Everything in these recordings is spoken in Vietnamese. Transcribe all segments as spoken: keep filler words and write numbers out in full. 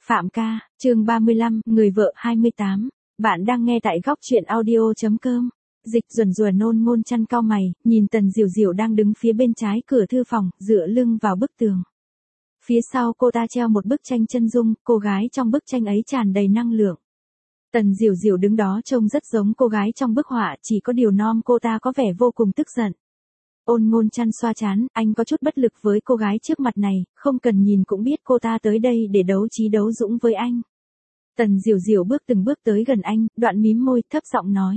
Phạm ca, chương ba mươi lăm, người vợ hai mươi tám. Bạn đang nghe tại góc truyện audio.com. Dịch ruồn rùa nôn ngôn chăn cau mày, nhìn Tần Diểu Diểu đang đứng phía bên trái cửa thư phòng, dựa lưng vào bức tường. Phía sau cô ta treo một bức tranh chân dung, cô gái trong bức tranh ấy tràn đầy năng lượng. Tần Diểu Diểu đứng đó trông rất giống cô gái trong bức họa, chỉ có điều nom cô ta có vẻ vô cùng tức giận. Ôn ngôn chăn xoa chán, anh có chút bất lực với cô gái trước mặt này, không cần nhìn cũng biết cô ta tới đây để đấu trí đấu dũng với anh. Tần Diểu Diểu bước từng bước tới gần anh, đoạn mím môi, thấp giọng nói.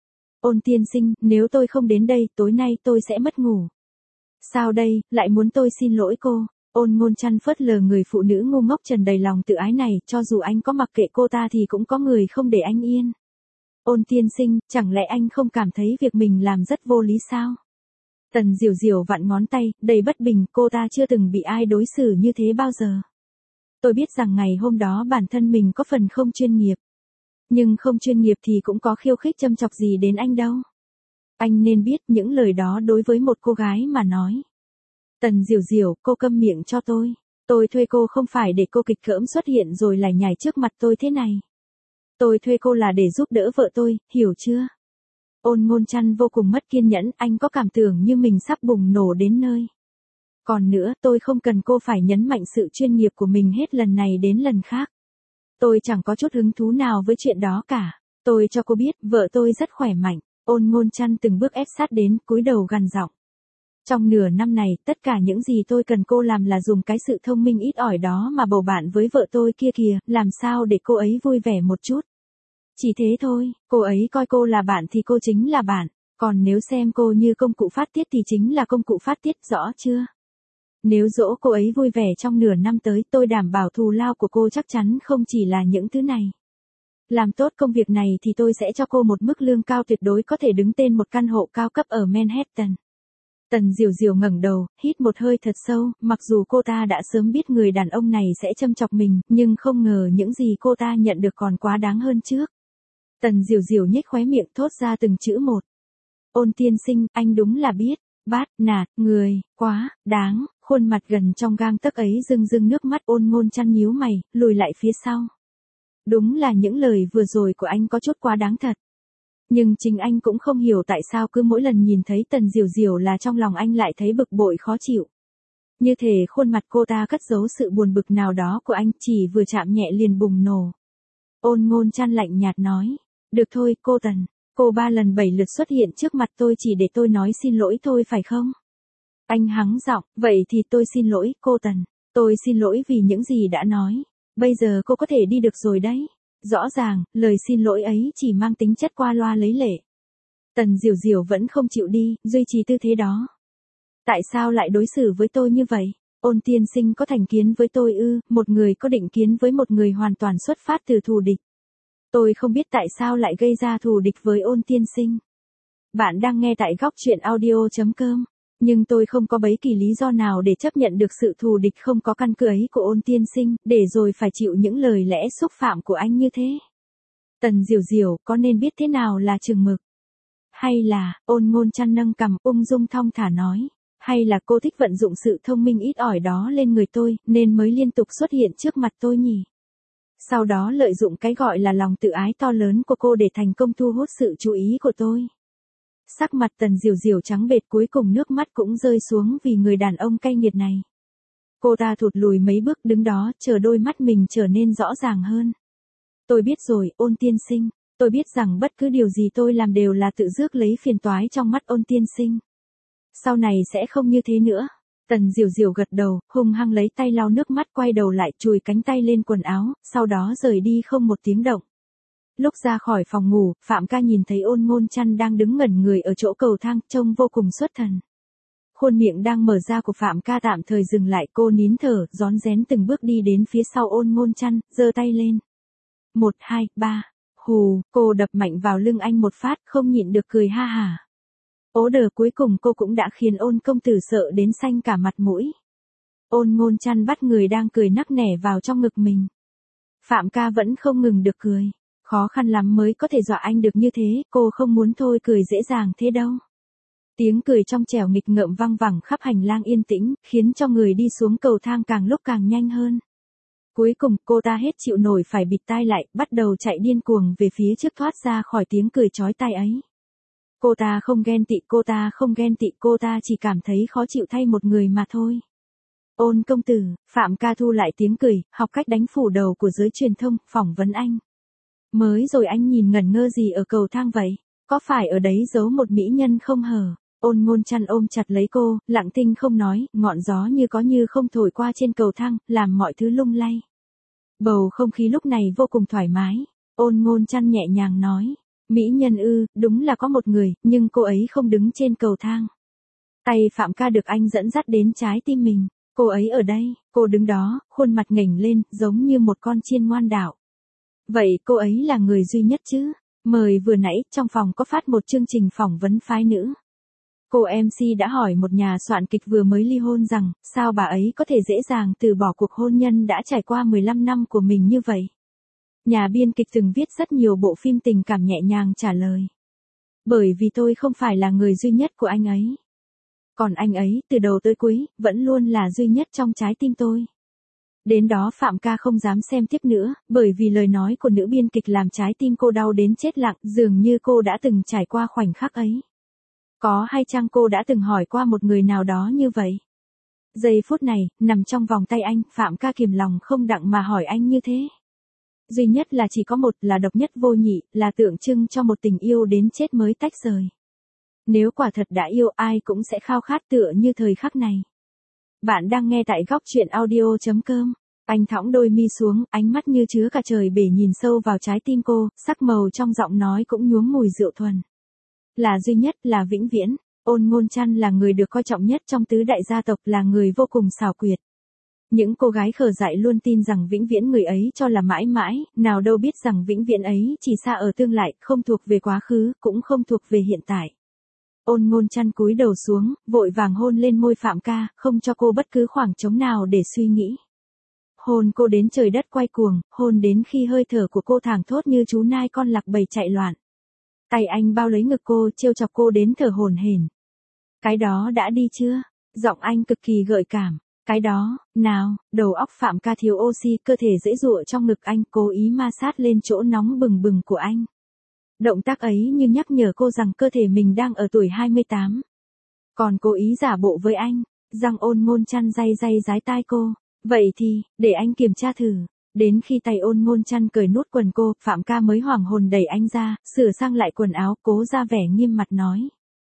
Ôn tiên sinh, nếu tôi không đến đây, tối nay tôi sẽ mất ngủ. Sao đây, lại muốn tôi xin lỗi cô? Ôn ngôn chăn phớt lờ người phụ nữ ngu ngốc trần đầy lòng tự ái này, cho dù anh có mặc kệ cô ta thì cũng có người không để anh yên. Ôn tiên sinh, chẳng lẽ anh không cảm thấy việc mình làm rất vô lý sao? Tần Diểu Diểu vặn ngón tay, đầy bất bình, cô ta chưa từng bị ai đối xử như thế bao giờ. Tôi biết rằng ngày hôm đó bản thân mình có phần không chuyên nghiệp. Nhưng không chuyên nghiệp thì cũng có khiêu khích châm chọc gì đến anh đâu. Anh nên biết những lời đó đối với một cô gái mà nói. Tần Diểu Diểu, cô câm miệng cho tôi. Tôi thuê cô không phải để cô kịch cỡm xuất hiện rồi lại nhảy trước mặt tôi thế này. Tôi thuê cô là để giúp đỡ vợ tôi, hiểu chưa? Ôn ngôn chăn vô cùng mất kiên nhẫn, anh có cảm tưởng như mình sắp bùng nổ đến nơi. Còn nữa, tôi không cần cô phải nhấn mạnh sự chuyên nghiệp của mình hết lần này đến lần khác. Tôi chẳng có chút hứng thú nào với chuyện đó cả. Tôi cho cô biết, vợ tôi rất khỏe mạnh. Ôn ngôn chăn từng bước ép sát đến, cúi đầu gằn giọng. Trong nửa năm này, tất cả những gì tôi cần cô làm là dùng cái sự thông minh ít ỏi đó mà bầu bạn với vợ tôi kia kìa, làm sao để cô ấy vui vẻ một chút. Chỉ thế thôi, cô ấy coi cô là bạn thì cô chính là bạn, còn nếu xem cô như công cụ phát tiết thì chính là công cụ phát tiết, rõ chưa? Nếu dỗ cô ấy vui vẻ trong nửa năm tới, tôi đảm bảo thù lao của cô chắc chắn không chỉ là những thứ này. Làm tốt công việc này thì tôi sẽ cho cô một mức lương cao tuyệt đối có thể đứng tên một căn hộ cao cấp ở Manhattan. Tần Diểu Diểu ngẩng đầu, hít một hơi thật sâu, mặc dù cô ta đã sớm biết người đàn ông này sẽ châm chọc mình, nhưng không ngờ những gì cô ta nhận được còn quá đáng hơn trước. Tần Diểu Diểu nhếch khóe miệng thốt ra từng chữ một. Ôn tiên sinh, anh đúng là biết, bát, nạt, người, quá, đáng, khuôn mặt gần trong gang tấc ấy rưng rưng nước mắt. Ôn ngôn chăn nhíu mày, lùi lại phía sau. Đúng là những lời vừa rồi của anh có chút quá đáng thật. Nhưng chính anh cũng không hiểu tại sao cứ mỗi lần nhìn thấy Tần Diểu Diểu là trong lòng anh lại thấy bực bội khó chịu. Như thể khuôn mặt cô ta cất giấu sự buồn bực nào đó của anh, chỉ vừa chạm nhẹ liền bùng nổ. Ôn ngôn chăn lạnh nhạt nói. Được thôi, cô Tần, cô ba lần bảy lượt xuất hiện trước mặt tôi chỉ để tôi nói xin lỗi thôi phải không? Anh hắng giọng, vậy thì tôi xin lỗi, cô Tần, tôi xin lỗi vì những gì đã nói, bây giờ cô có thể đi được rồi đấy. Rõ ràng, lời xin lỗi ấy chỉ mang tính chất qua loa lấy lệ. Tần Diểu Diểu vẫn không chịu đi, duy trì tư thế đó. Tại sao lại đối xử với tôi như vậy? Ôn tiên sinh có thành kiến với tôi ư? Một người có định kiến với một người hoàn toàn xuất phát từ thù địch. Tôi không biết tại sao lại gây ra thù địch với ôn tiên sinh. Bạn đang nghe tại góc truyện audio.com. Nhưng tôi không có bất kỳ lý do nào để chấp nhận được sự thù địch không có căn cứ ấy của ôn tiên sinh, để rồi phải chịu những lời lẽ xúc phạm của anh như thế. Tần Diểu Diểu, có nên biết thế nào là chừng mực? Hay là, ôn ngôn chăn nâng cằm, ung dung thong thả nói. Hay là cô thích vận dụng sự thông minh ít ỏi đó lên người tôi, nên mới liên tục xuất hiện trước mặt tôi nhỉ? Sau đó lợi dụng cái gọi là lòng tự ái to lớn của cô để thành công thu hút sự chú ý của tôi. Sắc mặt Tần Diểu Diểu trắng bệch, cuối cùng nước mắt cũng rơi xuống vì người đàn ông cay nghiệt này. Cô ta thụt lùi mấy bước đứng đó, chờ đôi mắt mình trở nên rõ ràng hơn. Tôi biết rồi, ôn tiên sinh, tôi biết rằng bất cứ điều gì tôi làm đều là tự rước lấy phiền toái trong mắt ôn tiên sinh. Sau này sẽ không như thế nữa. Tần Diểu Diểu gật đầu, hung hăng lấy tay lau nước mắt, quay đầu lại chùi cánh tay lên quần áo, sau đó rời đi không một tiếng động. Lúc ra khỏi phòng ngủ, Phạm ca nhìn thấy ôn ngôn chăn đang đứng ngẩn người ở chỗ cầu thang, trông vô cùng xuất thần. Khuôn miệng đang mở ra của Phạm ca tạm thời dừng lại, cô nín thở, rón rén từng bước đi đến phía sau ôn ngôn chăn, giơ tay lên. Một, hai, ba, hù, cô đập mạnh vào lưng anh một phát, không nhịn được cười ha hả. Ố đờ, cuối cùng cô cũng đã khiến ôn công tử sợ đến xanh cả mặt mũi. Ôn ngôn chăn bắt người đang cười nắc nẻ vào trong ngực mình. Phạm ca vẫn không ngừng được cười. Khó khăn lắm mới có thể dọa anh được như thế, cô không muốn thôi cười dễ dàng thế đâu. Tiếng cười trong trẻo nghịch ngợm vang vẳng khắp hành lang yên tĩnh, khiến cho người đi xuống cầu thang càng lúc càng nhanh hơn. Cuối cùng cô ta hết chịu nổi phải bịt tai lại, bắt đầu chạy điên cuồng về phía trước thoát ra khỏi tiếng cười chói tai ấy. Cô ta không ghen tị, cô ta không ghen tị, cô ta chỉ cảm thấy khó chịu thay một người mà thôi. Ôn công tử, Phạm ca thu lại tiếng cười, học cách đánh phủ đầu của giới truyền thông, phỏng vấn anh. Mới rồi anh nhìn ngẩn ngơ gì ở cầu thang vậy? Có phải ở đấy giấu một mỹ nhân không hờ? Ôn Ngôn Chăn ôm chặt lấy cô, lặng thinh không nói, ngọn gió như có như không thổi qua trên cầu thang, làm mọi thứ lung lay. Bầu không khí lúc này vô cùng thoải mái. Ôn Ngôn Chăn nhẹ nhàng nói, mỹ nhân ư, đúng là có một người, nhưng cô ấy không đứng trên cầu thang. Tay Phạm ca được anh dẫn dắt đến trái tim mình. Cô ấy ở đây, cô đứng đó, khuôn mặt nghềnh lên, giống như một con chiên ngoan đạo. Vậy cô ấy là người duy nhất chứ? Mời vừa nãy, trong phòng có phát một chương trình phỏng vấn phái nữ. Cô em xê đã hỏi một nhà soạn kịch vừa mới ly hôn rằng, sao bà ấy có thể dễ dàng từ bỏ cuộc hôn nhân đã trải qua mười lăm năm của mình như vậy? Nhà biên kịch từng viết rất nhiều bộ phim tình cảm nhẹ nhàng trả lời. Bởi vì tôi không phải là người duy nhất của anh ấy. Còn anh ấy, từ đầu tới cuối, vẫn luôn là duy nhất trong trái tim tôi. Đến đó Phạm ca không dám xem tiếp nữa, bởi vì lời nói của nữ biên kịch làm trái tim cô đau đến chết lặng, dường như cô đã từng trải qua khoảnh khắc ấy. Có hay chăng cô đã từng hỏi qua một người nào đó như vậy? Giây phút này, nằm trong vòng tay anh, Phạm ca kiềm lòng không đặng mà hỏi anh như thế. Duy nhất là chỉ có một, là độc nhất vô nhị, là tượng trưng cho một tình yêu đến chết mới tách rời. Nếu quả thật đã yêu, ai cũng sẽ khao khát tựa như thời khắc này. Bạn đang nghe tại góc truyện audio chấm com. Anh thõng đôi mi xuống, ánh mắt như chứa cả trời bể nhìn sâu vào trái tim cô, sắc màu trong giọng nói cũng nhuốm mùi rượu thuần. Là duy nhất, là vĩnh viễn. Ôn Ngôn Chăn là người được coi trọng nhất trong tứ đại gia tộc, là người vô cùng xảo quyệt. Những cô gái khờ dại luôn tin rằng vĩnh viễn người ấy cho là mãi mãi, nào đâu biết rằng vĩnh viễn ấy chỉ xa ở tương lai, không thuộc về quá khứ, cũng không thuộc về hiện tại. Ôn Ngôn Chăn cúi đầu xuống, vội vàng hôn lên môi Phạm ca, không cho cô bất cứ khoảng trống nào để suy nghĩ. Hôn cô đến trời đất quay cuồng, hôn đến khi hơi thở của cô thảng thốt như chú nai con lạc bầy chạy loạn. Tay anh bao lấy ngực cô, trêu chọc cô đến thở hổn hển. Cái đó đã đi chưa? Giọng anh cực kỳ gợi cảm. Cái đó, nào, đầu óc Phạm ca thiếu oxy, cơ thể dễ dụa trong ngực anh, cố ý ma sát lên chỗ nóng bừng bừng của anh. Động tác ấy như nhắc nhở cô rằng cơ thể mình đang ở tuổi hai mươi tám. Còn cố ý giả bộ với anh, răng Ôn Ngôn Chăn day day dái tai cô. Vậy thì, để anh kiểm tra thử. Đến khi tay Ôn Ngôn Chăn cởi nút quần cô, Phạm ca mới hoảng hồn đẩy anh ra, sửa sang lại quần áo, cố ra vẻ nghiêm mặt nói.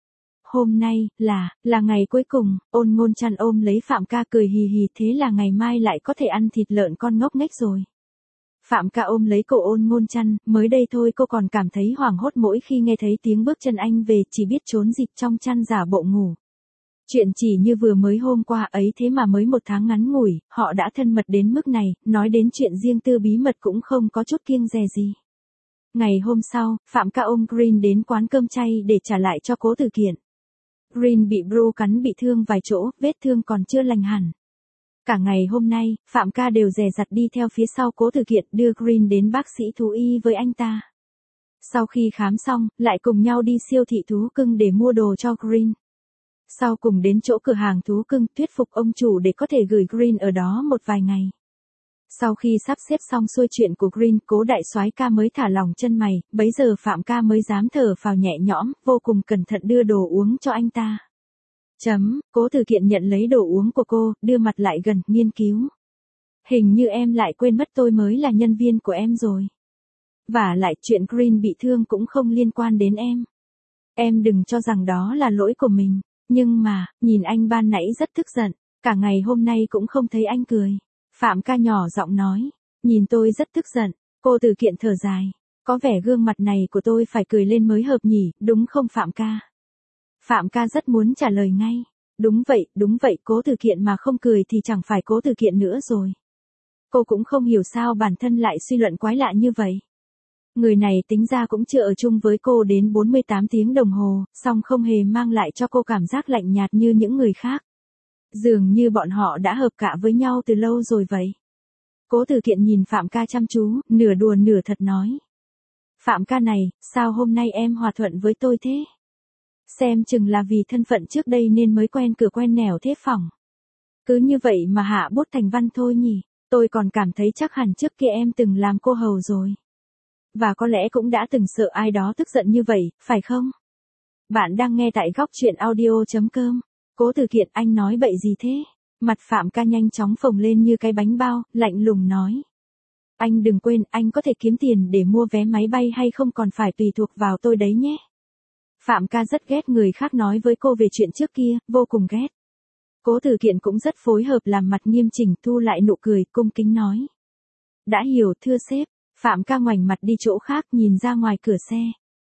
Hôm nay, là, là ngày cuối cùng. Ôn Ngôn Chăn ôm lấy Phạm ca cười hì hì, thế là ngày mai lại có thể ăn thịt lợn con ngốc nghếch rồi. Phạm ca ôm lấy cổ Ôn Ngôn Chăn, mới đây thôi cô còn cảm thấy hoảng hốt mỗi khi nghe thấy tiếng bước chân anh về, chỉ biết trốn dịch trong chăn giả bộ ngủ. Chuyện chỉ như vừa mới hôm qua ấy, thế mà mới một tháng ngắn ngủi, họ đã thân mật đến mức này, nói đến chuyện riêng tư bí mật cũng không có chút kiêng dè gì. Ngày hôm sau, Phạm ca ôm Green đến quán cơm chay để trả lại cho Cố Tử Kiện. Green bị Bru cắn bị thương vài chỗ, vết thương còn chưa lành hẳn. Cả ngày hôm nay, Phạm ca đều dè dặt đi theo phía sau Cố Tử Kiện, đưa Green đến bác sĩ thú y với anh ta. Sau khi khám xong, lại cùng nhau đi siêu thị thú cưng để mua đồ cho Green. Sau cùng đến chỗ cửa hàng thú cưng, thuyết phục ông chủ để có thể gửi Green ở đó một vài ngày. Sau khi sắp xếp xong xuôi chuyện của Green, Cố đại soái ca mới thả lỏng chân mày, bấy giờ Phạm ca mới dám thở phào nhẹ nhõm, vô cùng cẩn thận đưa đồ uống cho anh ta. Chấm, Cố Tử Kiện nhận lấy đồ uống của cô, đưa mặt lại gần, nghiên cứu. Hình như em lại quên mất tôi mới là nhân viên của em rồi. Và lại chuyện Green bị thương cũng không liên quan đến em. Em đừng cho rằng đó là lỗi của mình. Nhưng mà, nhìn anh ban nãy rất tức giận, cả ngày hôm nay cũng không thấy anh cười. Phạm ca nhỏ giọng nói, nhìn tôi rất tức giận. Cô Tử Kiện thở dài, có vẻ gương mặt này của tôi phải cười lên mới hợp nhỉ, đúng không Phạm ca? Phạm ca rất muốn trả lời ngay, đúng vậy, đúng vậy, Cố Tử Kiện mà không cười thì chẳng phải Cố Tử Kiện nữa rồi. Cô cũng không hiểu sao bản thân lại suy luận quái lạ như vậy. Người này tính ra cũng chưa ở chung với cô đến bốn mươi tám tiếng đồng hồ, song không hề mang lại cho cô cảm giác lạnh nhạt như những người khác. Dường như bọn họ đã hợp cả với nhau từ lâu rồi vậy. Cố Tử Kiện nhìn Phạm ca chăm chú, nửa đùa nửa thật nói. Phạm ca này, sao hôm nay em hòa thuận với tôi thế? Xem chừng là vì thân phận trước đây nên mới quen cửa quen nẻo thế phỏng. Cứ như vậy mà hạ bút thành văn thôi nhỉ. Tôi còn cảm thấy chắc hẳn trước kia em từng làm cô hầu rồi. Và có lẽ cũng đã từng sợ ai đó tức giận như vậy, phải không? Bạn đang nghe tại góc chuyện audio.com. Cố Từ Kiện, anh nói bậy gì thế? Mặt Phạm Ca nhanh chóng phồng lên như cái bánh bao, lạnh lùng nói. Anh đừng quên, anh có thể kiếm tiền để mua vé máy bay hay không còn phải tùy thuộc vào tôi đấy nhé. Phạm Ca rất ghét người khác nói với cô về chuyện trước kia, vô cùng ghét. Cố Từ Kiện cũng rất phối hợp làm mặt nghiêm chỉnh, thu lại nụ cười, cung kính nói. Đã hiểu, thưa sếp. Phạm Ca ngoảnh mặt đi chỗ khác, nhìn ra ngoài cửa xe.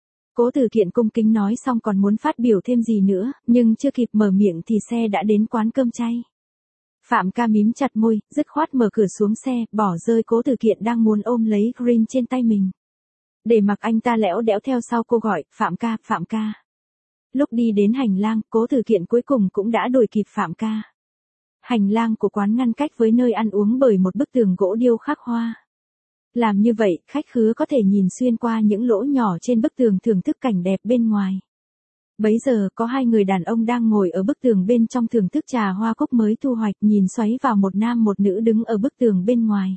Cố Từ Kiện cung kính nói xong còn muốn phát biểu thêm gì nữa, nhưng chưa kịp mở miệng thì xe đã đến quán cơm chay. Phạm Ca mím chặt môi, dứt khoát mở cửa xuống xe, bỏ rơi Cố Từ Kiện đang muốn ôm lấy green trên tay mình. Để mặc anh ta lẽo đẽo theo sau cô gọi, Phạm Ca, Phạm Ca. Lúc đi đến hành lang, Cố Từ Kiện cuối cùng cũng đã đuổi kịp Phạm Ca. Hành lang của quán ngăn cách với nơi ăn uống bởi một bức tường gỗ điêu khắc hoa. Làm như vậy, khách khứa có thể nhìn xuyên qua những lỗ nhỏ trên bức tường thưởng thức cảnh đẹp bên ngoài. Bấy giờ có hai người đàn ông đang ngồi ở bức tường bên trong thưởng thức trà hoa cúc mới thu hoạch, nhìn xoáy vào một nam một nữ đứng ở bức tường bên ngoài.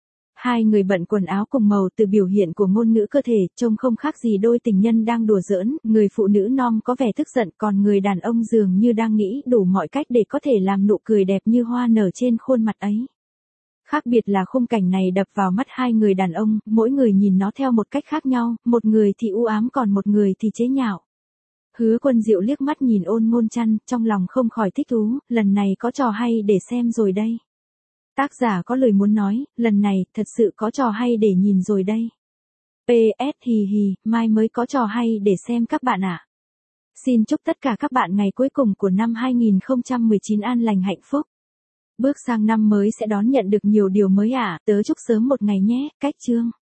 Hai người bận quần áo cùng màu, từ biểu hiện của ngôn ngữ cơ thể, trông không khác gì đôi tình nhân đang đùa giỡn, người phụ nữ non có vẻ tức giận, còn người đàn ông dường như đang nghĩ đủ mọi cách để có thể làm nụ cười đẹp như hoa nở trên khuôn mặt ấy. Khác biệt là khung cảnh này đập vào mắt hai người đàn ông, mỗi người nhìn nó theo một cách khác nhau, một người thì u ám còn một người thì chế nhạo. Hứa Quân Diệu liếc mắt nhìn Ôn Ngôn Chăn, trong lòng không khỏi thích thú, lần này có trò hay để xem rồi đây. Tác giả có lời muốn nói, lần này thật sự có trò hay để nhìn rồi đây. pê ét hì hì, mai mới có trò hay để xem các bạn ạ. Xin chúc tất cả các bạn ngày cuối cùng của năm hai nghìn không trăm mười chín an lành hạnh phúc. Bước sang năm mới sẽ đón nhận được nhiều điều mới ạ, tớ chúc sớm một ngày nhé, cách chương.